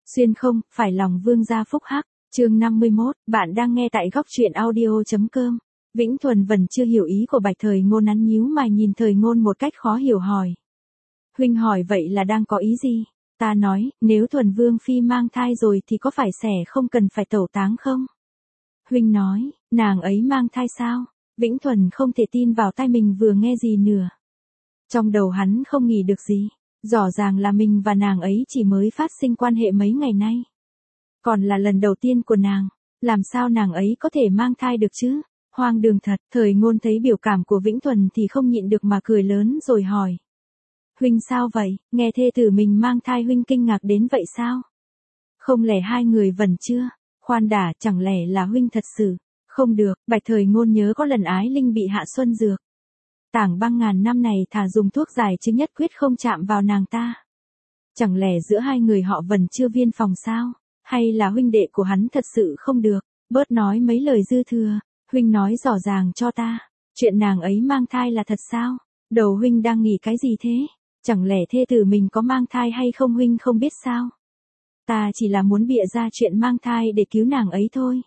Xuyên không, phải lòng vương gia phúc hắc, chương 51, bạn đang nghe tại góc truyện audio.com. Vĩnh Thuần vẫn chưa hiểu ý của Bạch Thời Ngôn, hắn nhíu mày nhìn Thời Ngôn một cách khó hiểu hỏi. Huynh hỏi vậy là đang có ý gì? Ta nói, nếu Thuần Vương Phi mang thai rồi thì có phải xẻ không cần phải tẩu táng không? Huynh nói, nàng ấy mang thai sao? Vĩnh Thuần không thể tin vào tai mình vừa nghe gì nữa. Trong đầu hắn không nghĩ được gì. Rõ ràng là mình và nàng ấy chỉ mới phát sinh quan hệ mấy ngày nay. Còn là lần đầu tiên của nàng. Làm sao nàng ấy có thể mang thai được chứ? Hoang đường thật. Thời Ngôn thấy biểu cảm của Vĩnh Thuần thì không nhịn được mà cười lớn rồi hỏi. Huynh sao vậy? Nghe thê tử mình mang thai huynh kinh ngạc đến vậy sao? Không lẽ hai người vẫn chưa? Khoan đã, chẳng lẽ là huynh thật sự? Không được, Bạch Thời Ngôn nhớ có lần Ái Linh bị hạ xuân dược. Tảng băng ngàn năm này thà dùng thuốc giải chứ nhất quyết không chạm vào nàng ta. Chẳng lẽ giữa hai người họ vẫn chưa viên phòng sao? Hay là huynh đệ của hắn thật sự không được? Bớt nói mấy lời dư thừa, huynh nói rõ ràng cho ta. Chuyện nàng ấy mang thai là thật sao? Đầu huynh đang nghĩ cái gì thế? Chẳng lẽ thê tử mình có mang thai hay không huynh không biết sao? Ta chỉ là muốn bịa ra chuyện mang thai để cứu nàng ấy thôi.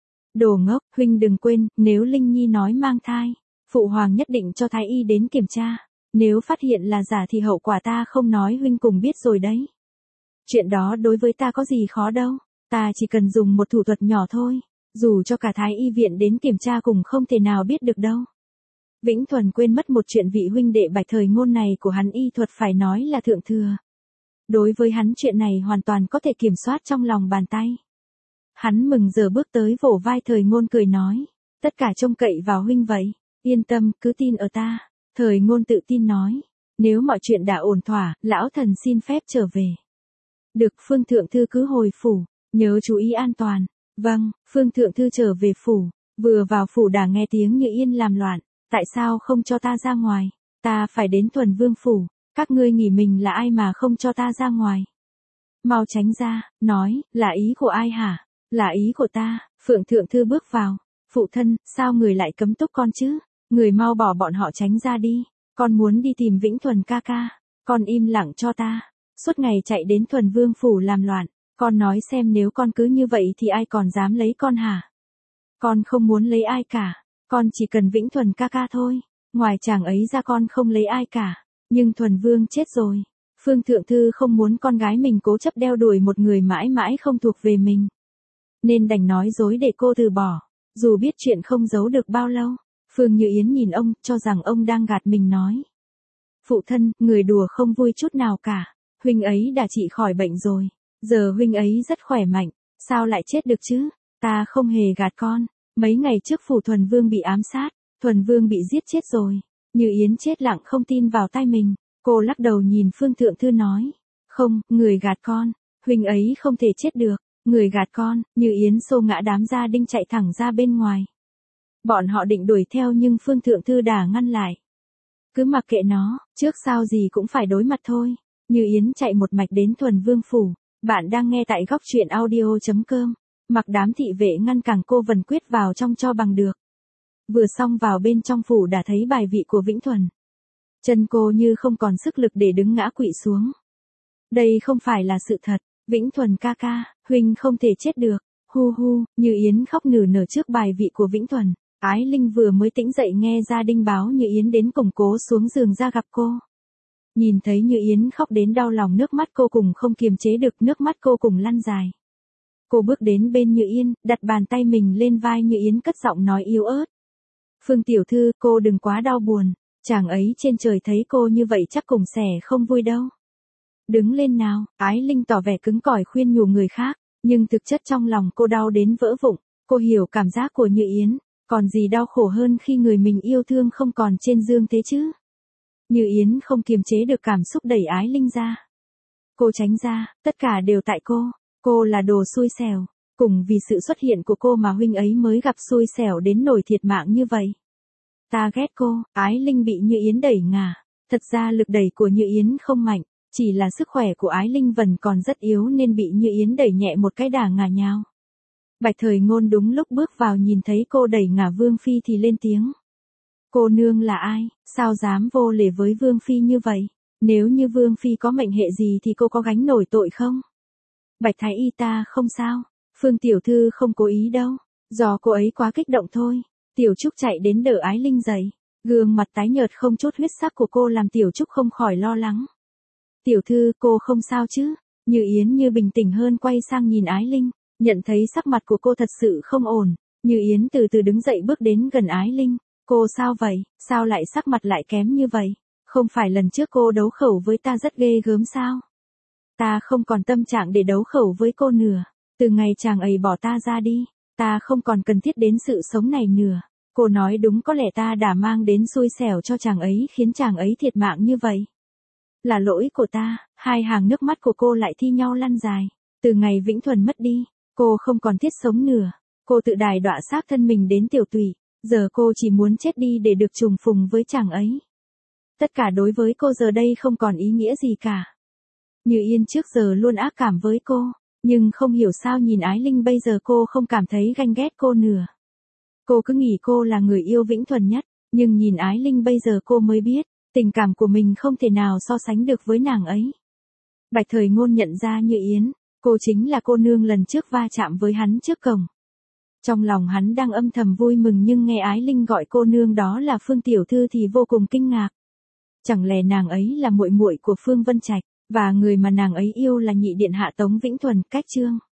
Đồ ngốc, huynh đừng quên, nếu Linh Nhi nói mang thai, Phụ Hoàng nhất định cho Thái Y đến kiểm tra. Nếu phát hiện là giả thì hậu quả ta không nói huynh cùng biết rồi đấy. Chuyện đó đối với ta có gì khó đâu. Ta chỉ cần dùng một thủ thuật nhỏ thôi. Dù cho cả Thái Y viện đến kiểm tra cũng không thể nào biết được đâu. Vĩnh Thuần quên mất một chuyện, vị huynh đệ Bạch Thời Ngôn này của hắn y thuật phải nói là thượng thừa. Đối với hắn chuyện này hoàn toàn có thể kiểm soát trong lòng bàn tay. Hắn mừng giờ bước tới vỗ vai Thời Ngôn cười nói. Tất cả trông cậy vào huynh vậy. Yên tâm, cứ tin ở ta. Thời Ngôn tự tin nói. Nếu mọi chuyện đã ổn thỏa, lão thần xin phép trở về. Được, Phương Thượng Thư cứ hồi phủ. Nhớ chú ý an toàn. Vâng, Phương Thượng Thư trở về phủ. Vừa vào phủ đã nghe tiếng Như Yên làm loạn. Tại sao không cho ta ra ngoài? Ta phải đến Thuần Vương phủ. Các ngươi nghĩ mình là ai mà không cho ta ra ngoài? Mau tránh ra, nói, là ý của ai hả? Là ý của ta. Phượng Thượng Thư bước vào. Phụ thân, sao người lại cấm túc con chứ? Người mau bỏ bọn họ tránh ra đi. Con muốn đi tìm Vĩnh Thuần ca ca. Con im lặng cho ta. Suốt ngày chạy đến Thuần Vương phủ làm loạn. Con nói xem, nếu con cứ như vậy thì ai còn dám lấy con hả? Con không muốn lấy ai cả. Con chỉ cần Vĩnh Thuần ca ca thôi. Ngoài chàng ấy ra con không lấy ai cả. Nhưng Thuần Vương chết rồi. Phương Thượng Thư không muốn con gái mình cố chấp đeo đuổi một người mãi mãi không thuộc về mình. Nên đành nói dối để cô từ bỏ. Dù biết chuyện không giấu được bao lâu. Phương Như Yến nhìn ông, cho rằng ông đang gạt mình nói. Phụ thân, người đùa không vui chút nào cả. Huynh ấy đã trị khỏi bệnh rồi. Giờ huynh ấy rất khỏe mạnh. Sao lại chết được chứ? Ta không hề gạt con. Mấy ngày trước phủ Thuần Vương bị ám sát. Thuần Vương bị giết chết rồi. Như Yến chết lặng không tin vào tai mình. Cô lắc đầu nhìn Phương Thượng Thư nói. Không, người gạt con. Huynh ấy không thể chết được. Người gạt con. Như Yến xô ngã đám gia đinh chạy thẳng ra bên ngoài. Bọn họ định đuổi theo nhưng Phương Thượng Thư đã ngăn lại. Cứ mặc kệ nó, trước sau gì cũng phải đối mặt thôi. Như Yến chạy một mạch đến Thuần Vương phủ. Bạn đang nghe tại góc truyện audio.com. Mặc đám thị vệ ngăn cản cô vẫn quyết vào trong cho bằng được. Vừa xong vào bên trong phủ đã thấy bài vị của Vĩnh Thuần. Chân cô như không còn sức lực để đứng, ngã quỵ xuống. Đây không phải là sự thật. Vĩnh Thuần ca ca, huynh không thể chết được. Hu hu, Như Yến khóc nỉ nở trước bài vị của Vĩnh Thuần. Ái Linh vừa mới tỉnh dậy nghe gia đinh báo Như Yến đến cổng, cố xuống giường ra gặp cô. Nhìn thấy Như Yến khóc đến đau lòng, nước mắt cô cùng không kiềm chế được, nước mắt cô cùng lăn dài. Cô bước đến bên Như Yên, đặt bàn tay mình lên vai Như Yến, cất giọng nói yếu ớt. Phương tiểu thư, cô đừng quá đau buồn. Chàng ấy trên trời thấy cô như vậy chắc cùng sẽ không vui đâu. Đứng lên nào, Ái Linh tỏ vẻ cứng cỏi khuyên nhủ người khác. Nhưng thực chất trong lòng cô đau đến vỡ vụn. Cô hiểu cảm giác của Như Yến. Còn gì đau khổ hơn khi người mình yêu thương không còn trên dương thế chứ? Như Yến không kiềm chế được cảm xúc đẩy Ái Linh ra. Cô tránh ra, tất cả đều tại cô. Cô là đồ xui xẻo. Cùng vì sự xuất hiện của cô mà huynh ấy mới gặp xui xẻo đến nổi thiệt mạng như vậy. Ta ghét cô. Ái Linh bị Như Yến đẩy ngả. Thật ra lực đẩy của Như Yến không mạnh. Chỉ là sức khỏe của Ái Linh vẫn còn rất yếu nên bị Như Yến đẩy nhẹ một cái đã ngả nhào. Bạch Thời Ngôn đúng lúc bước vào nhìn thấy cô đẩy ngả Vương Phi thì lên tiếng. Cô nương là ai, sao dám vô lễ với Vương Phi như vậy? Nếu như Vương Phi có mệnh hệ gì thì cô có gánh nổi tội không? Bạch Thái Y ta không sao, Phương tiểu thư không cố ý đâu, do cô ấy quá kích động thôi. Tiểu Trúc chạy đến đỡ Ái Linh dậy, gương mặt tái nhợt không chút huyết sắc của cô làm Tiểu Trúc không khỏi lo lắng. Tiểu thư, cô không sao chứ? Như Yến như bình tĩnh hơn quay sang nhìn Ái Linh, nhận thấy sắc mặt của cô thật sự không ổn. Như Yến từ từ đứng dậy bước đến gần Ái Linh. Cô sao vậy, sao lại sắc mặt lại kém như vậy? Không phải lần trước cô đấu khẩu với ta rất ghê gớm sao? Ta không còn tâm trạng để đấu khẩu với cô nữa. Từ ngày chàng ấy bỏ ta ra đi, ta không còn cần thiết đến sự sống này nữa. Cô nói đúng, có lẽ ta đã mang đến xui xẻo cho chàng ấy khiến chàng ấy thiệt mạng như vậy. Là lỗi của ta. Hai hàng nước mắt của cô lại thi nhau lăn dài. Từ ngày Vĩnh Thuần mất đi, cô không còn thiết sống nữa. Cô tự đày đọa xác thân mình đến tiểu tụy. Giờ cô chỉ muốn chết đi để được trùng phùng với chàng ấy. Tất cả đối với cô giờ đây không còn ý nghĩa gì cả. Như Yên trước giờ luôn ác cảm với cô, nhưng không hiểu sao nhìn Ái Linh bây giờ cô không cảm thấy ganh ghét cô nữa. Cô cứ nghĩ cô là người yêu Vĩnh Thuần nhất, nhưng nhìn Ái Linh bây giờ cô mới biết, tình cảm của mình không thể nào so sánh được với nàng ấy. Bạch Thời Ngôn nhận ra Như Yến, cô chính là cô nương lần trước va chạm với hắn trước cổng. Trong lòng hắn đang âm thầm vui mừng, nhưng nghe Ái Linh gọi cô nương đó là Phương tiểu thư thì vô cùng kinh ngạc. Chẳng lẽ nàng ấy là muội muội của Phương Vân Trạch, và người mà nàng ấy yêu là nhị điện hạ Tống Vĩnh Thuần? Cách chương